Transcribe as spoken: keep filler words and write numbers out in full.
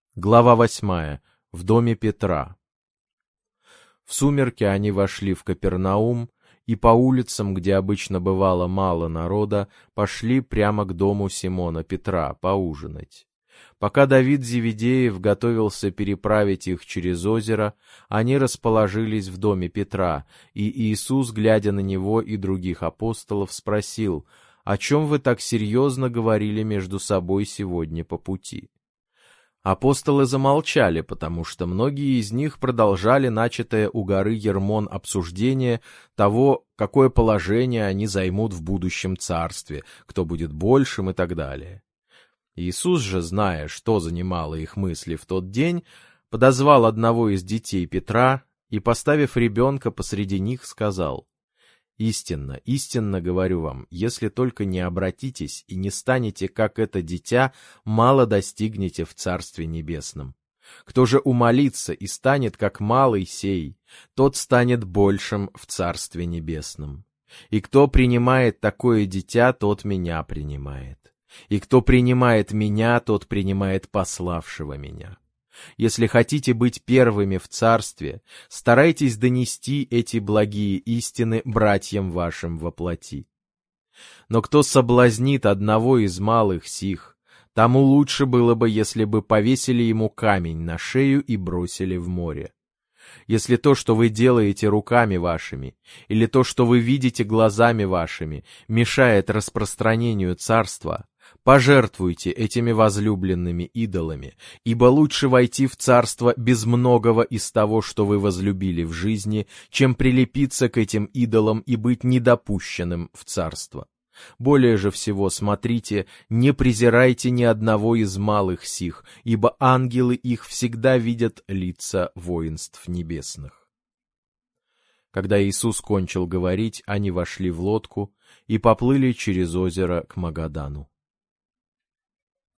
Глава восьмая. В доме Петра. В сумерки они вошли в Капернаум, и по улицам, где обычно бывало мало народа, пошли прямо к дому Симона Петра поужинать. Пока Давид Зеведеев готовился переправить их через озеро, они расположились в доме Петра, и Иисус, глядя на него и других апостолов, спросил: «О чем вы так серьезно говорили между собой сегодня по пути?» Апостолы замолчали, потому что многие из них продолжали начатое у горы Ермон обсуждение того, какое положение они займут в будущем царстве, кто будет большим и так далее. Иисус же, зная, что занимало их мысли в тот день, подозвал одного из детей Петра и, поставив ребенка посреди них, сказал: «Истинно, истинно говорю вам, если только не обратитесь и не станете, как это дитя, мало достигнете в Царстве Небесном. Кто же умолится и станет, как малый сей, тот станет большим в Царстве Небесном. И кто принимает такое дитя, тот меня принимает. И кто принимает меня, тот принимает пославшего меня. Если хотите быть первыми в царстве, старайтесь донести эти благие истины братьям вашим во плоти. Но кто соблазнит одного из малых сих, тому лучше было бы, если бы повесили ему камень на шею и бросили в море. Если то, что вы делаете руками вашими, или то, что вы видите глазами вашими, мешает распространению царства, пожертвуйте этими возлюбленными идолами, ибо лучше войти в царство без многого из того, что вы возлюбили в жизни, чем прилепиться к этим идолам и быть недопущенным в царство. Более же всего смотрите, не презирайте ни одного из малых сих, ибо ангелы их всегда видят лица воинств небесных». Когда Иисус кончил говорить, они вошли в лодку и поплыли через озеро к Магадану.